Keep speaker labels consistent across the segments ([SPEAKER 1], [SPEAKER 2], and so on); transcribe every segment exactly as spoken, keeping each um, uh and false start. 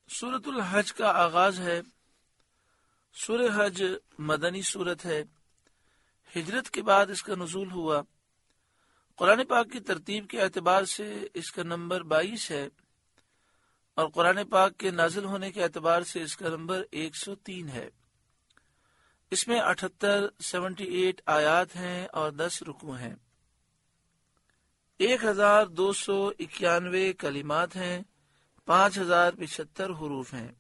[SPEAKER 1] سورۃ الحج کا آغاز ہے۔ سورہ حج مدنی سورت ہے، ہجرت کے بعد اس کا نزول ہوا۔ قرآن پاک کی ترتیب کے اعتبار سے اس کا نمبر بائیس ہے، اور قرآن پاک کے نازل ہونے کے اعتبار سے اس کا نمبر ایک سو تین ہے۔ اس میں اٹھتر سیونٹی ایٹ آیات ہیں اور دس رکوع ہیں۔ ایک ہزار دو سو اکیانوے کلمات ہیں، پانچ ہزار پچہتر حروف ہیں۔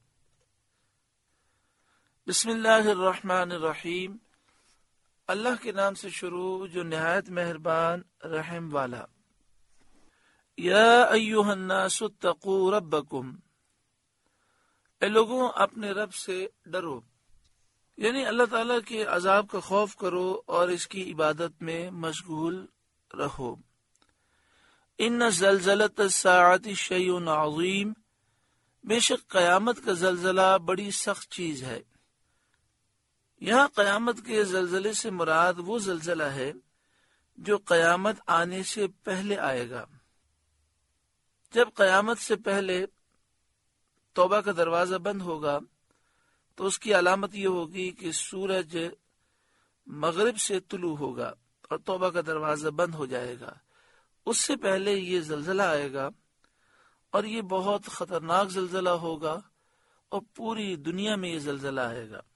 [SPEAKER 1] بسم اللہ الرحمن الرحیم، اللہ کے نام سے شروع جو نہایت مہربان رحم والا۔ یا ایھا الناس اتقوا ربکم، اے لوگوں اپنے رب سے ڈرو، یعنی اللہ تعالیٰ کے عذاب کا خوف کرو اور اس کی عبادت میں مشغول رہو۔ ان زلزلۃ الساعۃ شیء عظیم، بے شک قیامت کا زلزلہ بڑی سخت چیز ہے۔ یہاں قیامت کے زلزلے سے مراد وہ زلزلہ ہے جو قیامت آنے سے پہلے آئے گا۔ جب قیامت سے پہلے توبہ کا دروازہ بند ہوگا تو اس کی علامت یہ ہوگی کہ سورج مغرب سے طلوع ہوگا اور توبہ کا دروازہ بند ہو جائے گا۔ اس سے پہلے یہ زلزلہ آئے گا، اور یہ بہت خطرناک زلزلہ ہوگا، اور پوری دنیا میں یہ زلزلہ آئے گا،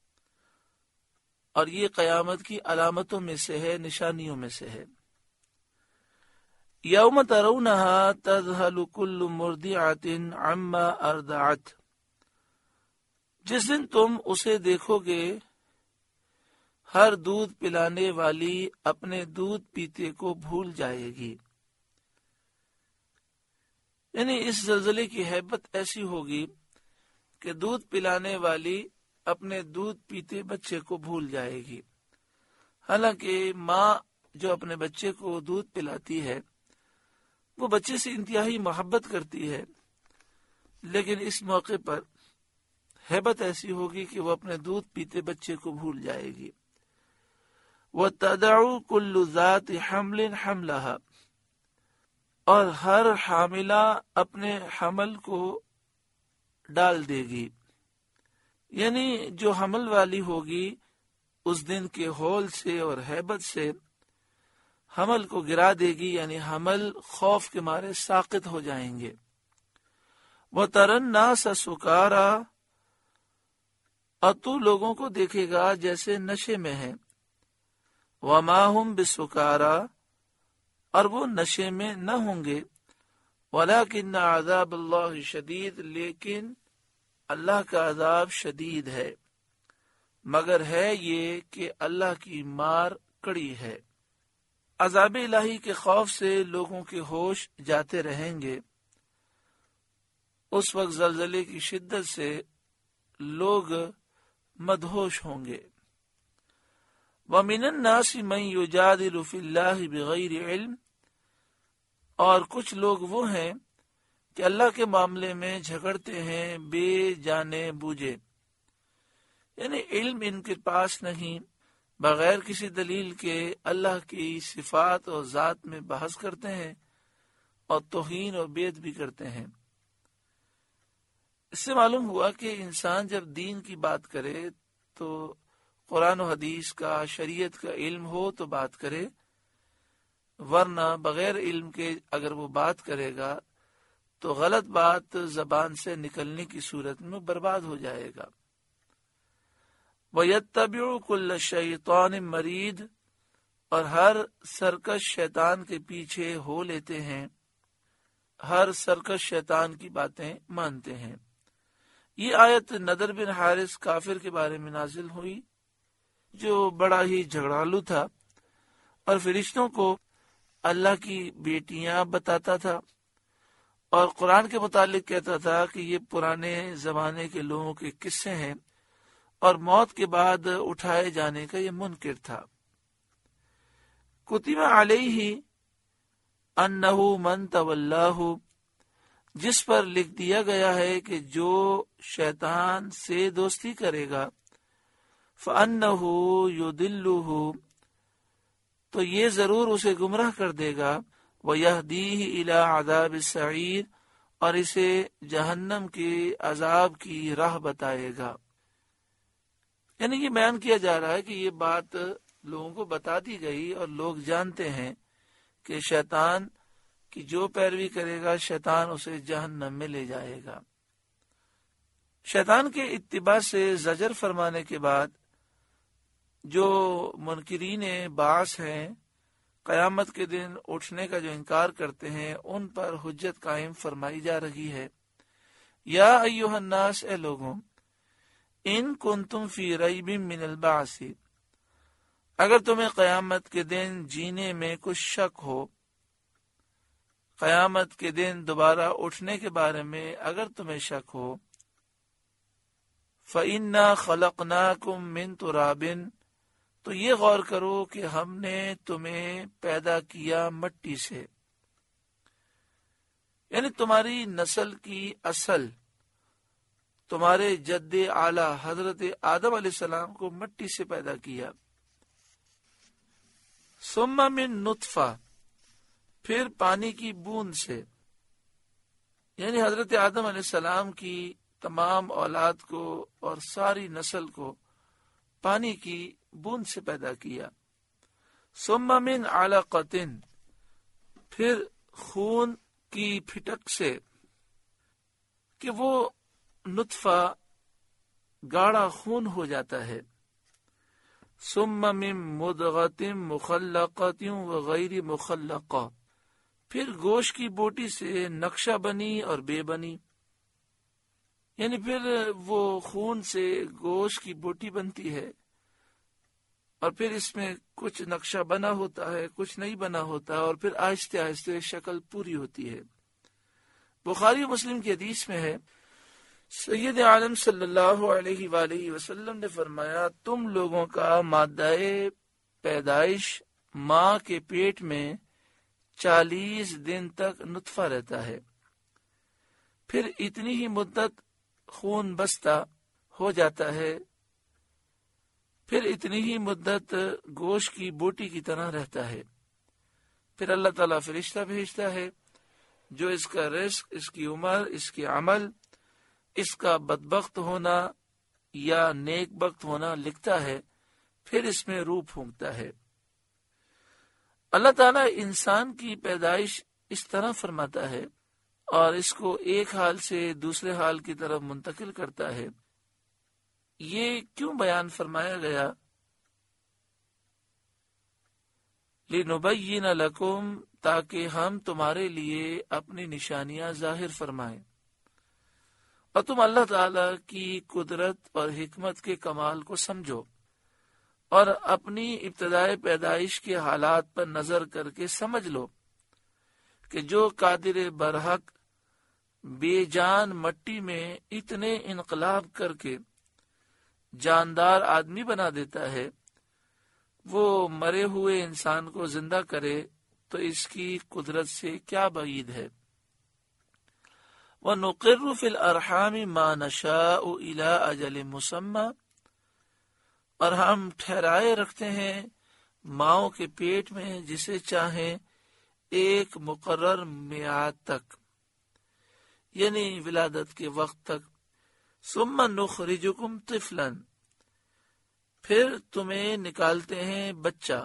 [SPEAKER 1] اور یہ قیامت کی علامتوں میں سے ہے، نشانیوں میں سے ہے۔ یوم ترونہا تذہل کل مرضعۃ عما ارضعت، جس دن تم اسے دیکھو گے ہر دودھ پلانے والی اپنے دودھ پیتے کو بھول جائے گی۔ یعنی اس زلزلے کی ہیبت ایسی ہوگی کہ دودھ پلانے والی اپنے دودھ پیتے بچے کو بھول جائے گی۔ حالانکہ ماں جو اپنے بچے کو دودھ پلاتی ہے وہ بچے سے انتہائی محبت کرتی ہے، لیکن اس موقع پر ہیبت ایسی ہوگی کہ وہ اپنے دودھ پیتے بچے کو بھول جائے گی۔ وَتَدَعُ كُلُّ ذَاتِ حَمْلٍ حَمْلَهَا، اور ہر حاملہ اپنے حمل کو ڈال دے گی، یعنی جو حمل والی ہوگی اس دن کے ہول سے اور ہیبت سے حمل کو گرا دے گی، یعنی حمل خوف کے مارے ساقط ہو جائیں گے۔ وَتَرَى النَّاسَ سُكَارَىٰ، اور تو لوگوں کو دیکھے گا جیسے نشے میں ہیں۔ وَمَا هُمْ بِسُكَارَىٰ، اور وہ نشے میں نہ ہوں گے۔ وَلَٰكِنَّ عَذَابَ اللَّهِ شَدِيدٌ، لیکن اللہ کا عذاب شدید ہے، مگر ہے یہ کہ اللہ کی مار کڑی ہے۔ عذاب الہی کے خوف سے لوگوں کے ہوش جاتے رہیں گے۔ اس وقت زلزلے کی شدت سے لوگ مدہوش ہوں گے۔ وَمِنَ النَّاسِ مَن يُجَادِلُ فِي اللَّهِ بِغَيْرِ عِلْمٍ، اور کچھ لوگ وہ ہیں کہ اللہ کے معاملے میں جھگڑتے ہیں بے جانے بوجھے، یعنی علم ان کے پاس نہیں، بغیر کسی دلیل کے اللہ کی صفات اور ذات میں بحث کرتے ہیں اور توہین اور بیعت بھی کرتے ہیں۔ اس سے معلوم ہوا کہ انسان جب دین کی بات کرے تو قرآن و حدیث کا، شریعت کا علم ہو تو بات کرے، ورنہ بغیر علم کے اگر وہ بات کرے گا تو غلط بات زبان سے نکلنے کی صورت میں برباد ہو جائے گا۔ وَيَتَّبِعُ كُلَّ شَيْطَانٍ مَرِيدٍ، اور ہر سرکش شیطان کے پیچھے ہو لیتے ہیں، ہر سرکش شیطان کی باتیں مانتے ہیں۔ یہ آیت نضر بن حارث کافر کے بارے میں نازل ہوئی جو بڑا ہی جھگڑالو تھا اور فرشتوں کو اللہ کی بیٹیاں بتاتا تھا، اور قرآن کے متعلق کہتا تھا کہ یہ پرانے زمانے کے لوگوں کے قصے ہیں، اور موت کے بعد اٹھائے جانے کا یہ منکر تھا۔ کتب علیہ انہ من تولاہ، جس پر لکھ دیا گیا ہے کہ جو شیطان سے دوستی کرے گا، فَأَنَّهُ يُضِلُّهُ، تو یہ ضرور اسے گمراہ کر دے گا، وَيَهْدِيهِ إِلَىٰ عَذَابِ السَّعِيرِ، اور اسے جہنم کے عذاب کی راہ بتائے گا۔ یعنی یہ بیان کیا جا رہا ہے کہ یہ بات لوگوں کو بتا دی گئی اور لوگ جانتے ہیں کہ شیطان کی جو پیروی کرے گا شیطان اسے جہنم میں لے جائے گا۔ شیطان کے اتباع سے زجر فرمانے کے بعد جو منکرین بعث ہیں، قیامت کے دن اٹھنے کا جو انکار کرتے ہیں، ان پر حجت قائم فرمائی جا رہی ہے۔ یا ایھا الناس، اے لوگوں، ان کنتم فی ریب من البعث، اگر تمہیں قیامت کے دن جینے میں کچھ شک ہو، قیامت کے دن دوبارہ اٹھنے کے بارے میں اگر تمہیں شک ہو، فَإِنَّا خَلَقْنَاكُم مِّن تُرَابٍ، تو یہ غور کرو کہ ہم نے تمہیں پیدا کیا مٹی سے، یعنی تمہاری نسل کی اصل، تمہارے جد اعلی حضرت آدم علیہ السلام کو مٹی سے پیدا کیا۔ ثم من نطفہ، پھر پانی کی بوند سے، یعنی حضرت آدم علیہ السلام کی تمام اولاد کو اور ساری نسل کو پانی کی بوند سے پیدا کیا۔ ثم من علقۃ، پھر خون کی پھٹک سے، کہ وہ نطفہ گاڑھا خون ہو جاتا ہے۔ ثم من مضغۃ مخلقۃ وغیر مخلقہ، پھر گوشت کی بوٹی سے نقشہ بنی اور بے بنی، یعنی پھر وہ خون سے گوشت کی بوٹی بنتی ہے اور پھر اس میں کچھ نقشہ بنا ہوتا ہے، کچھ نہیں بنا ہوتا، اور پھر آہستہ آہستہ شکل پوری ہوتی ہے۔ بخاری و مسلم کی حدیث میں ہے، سید عالم صلی اللہ علیہ وآلہ وسلم نے فرمایا، تم لوگوں کا مادہ پیدائش ماں کے پیٹ میں چالیس دن تک نطفہ رہتا ہے، پھر اتنی ہی مدت خون بستہ ہو جاتا ہے، پھر اتنی ہی مدت گوشت کی بوٹی کی طرح رہتا ہے، پھر اللہ تعالیٰ فرشتہ بھیجتا ہے جو اس کا رزق، اس کی عمر، اس کے عمل، اس کا بدبخت ہونا یا نیک بخت ہونا لکھتا ہے، پھر اس میں روح پھونکتا ہے۔ اللہ تعالیٰ انسان کی پیدائش اس طرح فرماتا ہے اور اس کو ایک حال سے دوسرے حال کی طرف منتقل کرتا ہے۔ یہ کیوں بیان فرمایا گیا؟ لِنُبَيِّنَ لَكُمْ، تاکہ ہم تمہارے لیے اپنی نشانیاں ظاہر فرمائیں اور تم اللہ تعالی کی قدرت اور حکمت کے کمال کو سمجھو، اور اپنی ابتدائے پیدائش کے حالات پر نظر کر کے سمجھ لو کہ جو قادر برحق بے جان مٹی میں اتنے انقلاب کر کے جاندار آدمی بنا دیتا ہے، وہ مرے ہوئے انسان کو زندہ کرے تو اس کی قدرت سے کیا بعید ہے۔ وَنُقِرُّ فِي الْأَرْحَامِ مَا نَشَاءُ إِلَىٰ أَجَلٍ مُّسَمًّى، اور ہم ٹھہرائے رکھتے ہیں ماؤں کے پیٹ میں جسے چاہیں ایک مقرر میعاد تک، یعنی ولادت کے وقت تک۔ ثم نخرجکم طفلا، پھر تمہیں نکالتے ہیں بچہ۔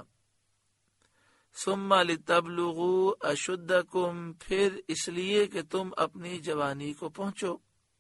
[SPEAKER 1] ثم لتبلغوا اشدکم، پھر اس لیے کہ تم اپنی جوانی کو پہنچو،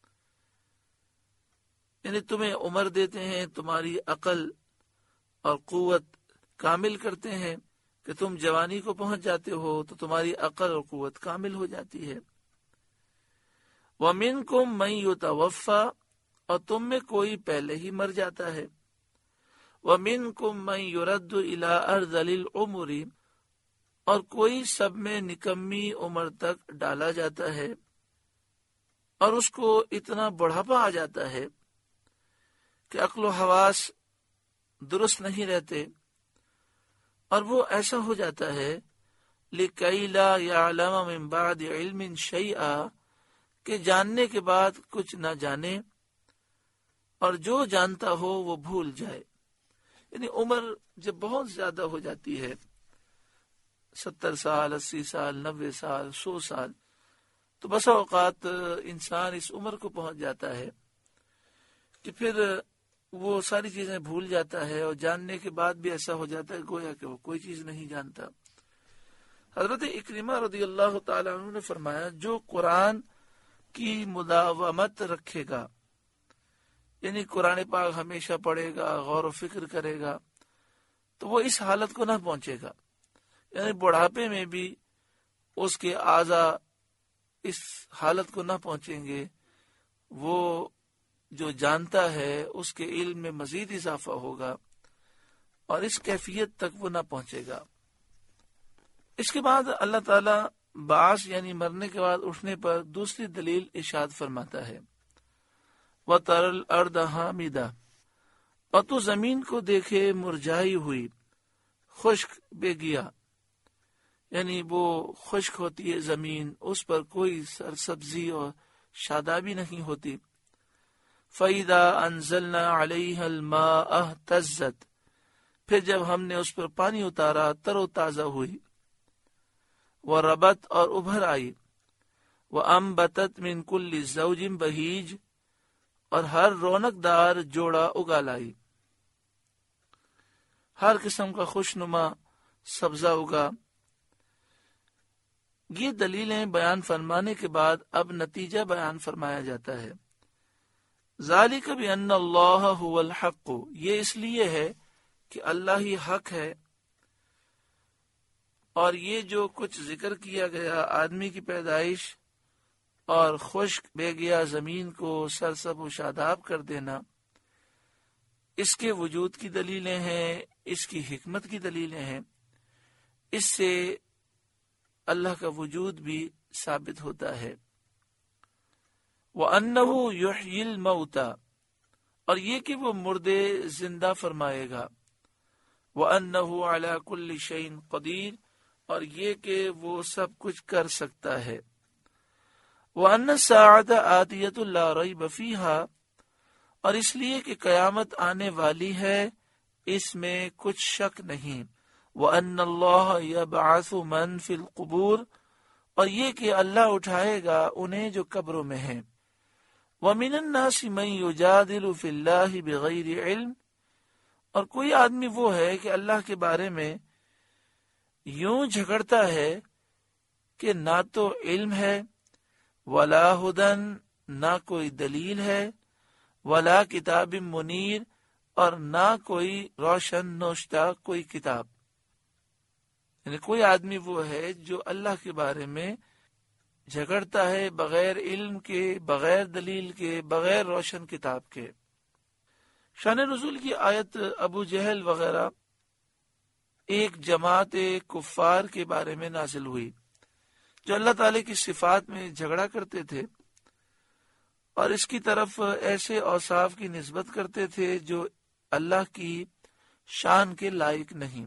[SPEAKER 1] یعنی تمہیں عمر دیتے ہیں، تمہاری عقل اور قوت کامل کرتے ہیں کہ تم جوانی کو پہنچ جاتے ہو تو تمہاری عقل اور قوت کامل ہو جاتی ہے۔ وَمِنْكُمْ مَنْ يُتَوَفَّى، اور تم میں کوئی پہلے ہی مر جاتا ہے۔ وَمِنْكُمْ مَنْ يُرَدُّ إِلَىٰ أَرْذَلِ الْعُمُرِ، اور کوئی سب میں نکمی عمر تک ڈالا جاتا ہے اور اس کو اتنا بڑھاپا آ جاتا ہے کہ عقل و حواس درست نہیں رہتے، اور وہ ایسا ہو جاتا ہے لِكَيْ لَا يَعْلَمَ مِن بَعْدِ عِلْمٍ شَيْئًا، کہ جاننے کے بعد کچھ نہ جانے اور جو جانتا ہو وہ بھول جائے۔ یعنی عمر جب بہت زیادہ ہو جاتی ہے، ستر سال، اسی سال، نوے سال، سو سال، تو بسا اوقات انسان اس عمر کو پہنچ جاتا ہے کہ پھر وہ ساری چیزیں بھول جاتا ہے، اور جاننے کے بعد بھی ایسا ہو جاتا ہے گویا کہ وہ کوئی چیز نہیں جانتا۔ حضرت اکرمہ رضی اللہ تعالی عنہ نے فرمایا جو قرآن کی مداومت رکھے گا، یعنی قرآن پاک ہمیشہ پڑھے گا، غور و فکر کرے گا، تو وہ اس حالت کو نہ پہنچے گا، یعنی بڑھاپے میں بھی اس کے اعضاء اس حالت کو نہ پہنچیں گے، وہ جو جانتا ہے اس کے علم میں مزید اضافہ ہوگا اور اس کیفیت تک وہ نہ پہنچے گا۔ اس کے بعد اللہ تعالی بعث یعنی مرنے کے بعد اٹھنے پر دوسری دلیل ارشاد فرماتا ہے، وَتَرَى الْأَرْضَ حَامِدَةً، اور تو زمین کو دیکھے مرجھائی ہوئی، خشک بے گیا، یعنی وہ خشک ہوتی ہے زمین، اس پر کوئی سرسبزی اور شادابی نہیں ہوتی۔ فَإِذَا أَنزَلْنَا عَلَيْهَا الْمَاءَ اهْتَزَّتْ، پھر جب ہم نے اس پر پانی اتارا تر و تازہ ہوئی، وَرَبَتْ، اور ابھر آئی، وَأَنبَتَتْ مِنْ كُلِّ زَوْجٍ بَهِيجٍ، اور ہر رونق دار جوڑا اگا لائی، ہر قسم کا خوشنما سبزہ اگا۔ یہ دلیلیں بیان فرمانے کے بعد اب نتیجہ بیان فرمایا جاتا ہے۔ ذالک بأن اللہ هو الحق، یہ اس لیے ہے کہ اللہ ہی حق ہے، اور یہ جو کچھ ذکر کیا گیا آدمی کی پیدائش اور خشک بے گیا زمین کو سرسب و شاداب کر دینا، اس کے وجود کی دلیلیں ہیں، اس کی حکمت کی دلیلیں ہیں، اس سے اللہ کا وجود بھی ثابت ہوتا ہے۔ وَأَنَّهُ يُحْيِي الْمَوْتَى، اور یہ کہ وہ مردے زندہ فرمائے گا، وَأَنَّهُ عَلَى كُلِّ شَيْءٍ قَدِيرٌ، اور یہ کہ وہ سب کچھ کر سکتا ہے، وَأَنَّ السَّاعَةَ آتِيَةٌ لَا رَيْبَ فِيهَا، اور اس لیے کہ قیامت آنے والی ہے، اس میں کچھ شک نہیں، وَأَنَّ اللَّهَ يَبْعَثُ مَن فِي الْقُبُورِ، اور یہ کہ اللہ اٹھائے گا انہیں جو قبروں میں ہیں، وَمِنَ النَّاسِ مَن يُجَادِلُ فِي اللَّهِ بِغَيْرِ عِلْمٍ، اور کوئی آدمی وہ ہے کہ اللہ کے بارے میں یوں جھگڑتا ہے کہ نہ تو علم ہے، ولا ہدن، نہ کوئی دلیل ہے، ولا کتاب منیر، اور نہ کوئی روشن نوشتہ کوئی کتاب، یعنی کوئی آدمی وہ ہے جو اللہ کے بارے میں جھگڑتا ہے بغیر علم کے، بغیر دلیل کے، بغیر روشن کتاب کے۔ شان نزول کی آیت ابو جہل وغیرہ ایک جماعت کفار کے بارے میں نازل ہوئی جو اللہ تعالی کی صفات میں جھگڑا کرتے تھے اور اس کی طرف ایسے اوصاف کی نسبت کرتے تھے جو اللہ کی شان کے لائق نہیں۔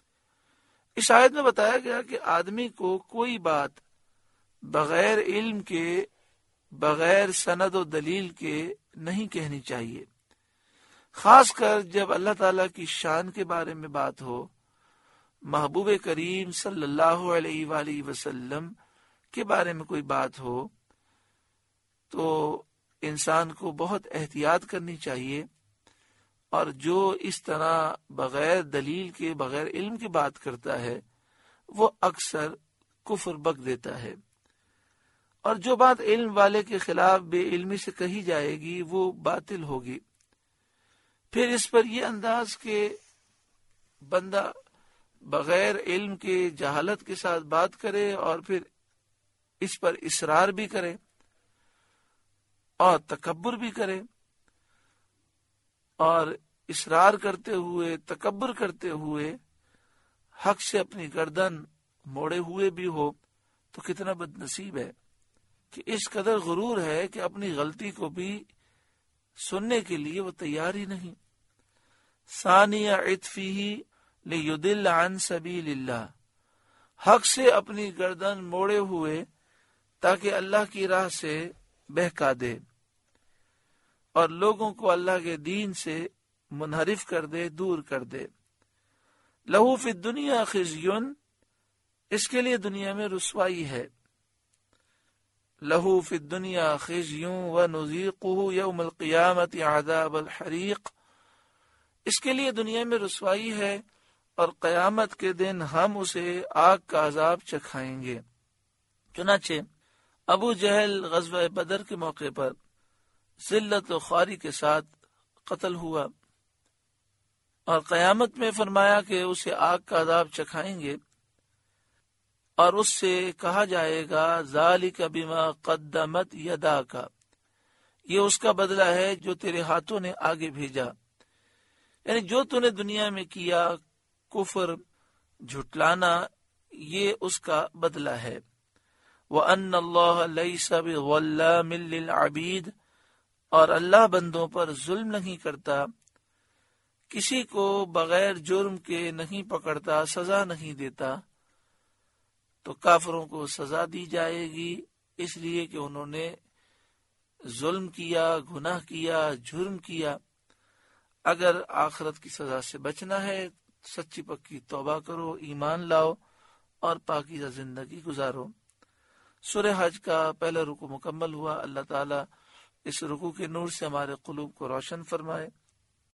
[SPEAKER 1] اس آیت میں بتایا گیا کہ آدمی کو کوئی بات بغیر علم کے، بغیر سند و دلیل کے نہیں کہنی چاہیے، خاص کر جب اللہ تعالیٰ کی شان کے بارے میں بات ہو، محبوب کریم صلی اللہ علیہ وآلہ وسلم کے بارے میں کوئی بات ہو، تو انسان کو بہت احتیاط کرنی چاہیے، اور جو اس طرح بغیر دلیل کے، بغیر علم کی بات کرتا ہے وہ اکثر کفر بک دیتا ہے، اور جو بات علم والے کے خلاف بے علمی سے کہی جائے گی وہ باطل ہوگی۔ پھر اس پر یہ انداز کہ بندہ بغیر علم کے، جہالت کے ساتھ بات کرے اور پھر اس پر اصرار بھی کرے اور تکبر بھی کرے، اور اصرار کرتے ہوئے، تکبر کرتے ہوئے حق سے اپنی گردن موڑے ہوئے بھی ہو، تو کتنا بد نصیب ہے کہ اس قدر غرور ہے کہ اپنی غلطی کو بھی سننے کے لیے وہ تیار ہی نہیں۔ ثانی عطفہ لیدل عن سبیل اللہ، حق سے اپنی گردن موڑے ہوئے تاکہ اللہ کی راہ سے بہکا دے اور لوگوں کو اللہ کے دین سے منحرف کر دے، دور کر دے۔ لہو فی الدنیا خزی، اس کے لیے دنیا میں رسوائی ہے، لہو فی الدنیا خزی ونذیقہ یوم القیامت عذاب الحریق، اس کے لیے دنیا میں رسوائی ہے اور قیامت کے دن ہم اسے آگ کا عذاب چکھائیں گے۔ چنانچہ ابو جہل غزوہ بدر کے موقع پر ذلت و خواری کے ساتھ قتل ہوا، اور قیامت میں فرمایا کہ اسے آگ کا عذاب چکھائیں گے، اور اس سے کہا جائے گا ذالک بما قدمت یداک، یہ اس کا بدلہ ہے جو تیرے ہاتھوں نے آگے بھیجا، یعنی جو تو نے دنیا میں کیا، کفر، جھٹلانا، یہ اس کا بدلہ ہے۔ وَأَنَّ اللَّهَ لَيْسَ بِظَلَّامٍ لِّلْعَبِيدِ، اور اللہ بندوں پر ظلم نہیں کرتا، کسی کو بغیر جرم کے نہیں پکڑتا، سزا نہیں دیتا۔ تو کافروں کو سزا دی جائے گی اس لیے کہ انہوں نے ظلم کیا، گناہ کیا، جرم کیا۔ اگر آخرت کی سزا سے بچنا ہے، سچی پکی توبہ کرو، ایمان لاؤ اور پاکیزہ زندگی گزارو۔ سورہ حج کا پہلا رکوع مکمل ہوا۔ اللہ تعالیٰ اس رکوع کے نور سے ہمارے قلوب کو روشن فرمائے۔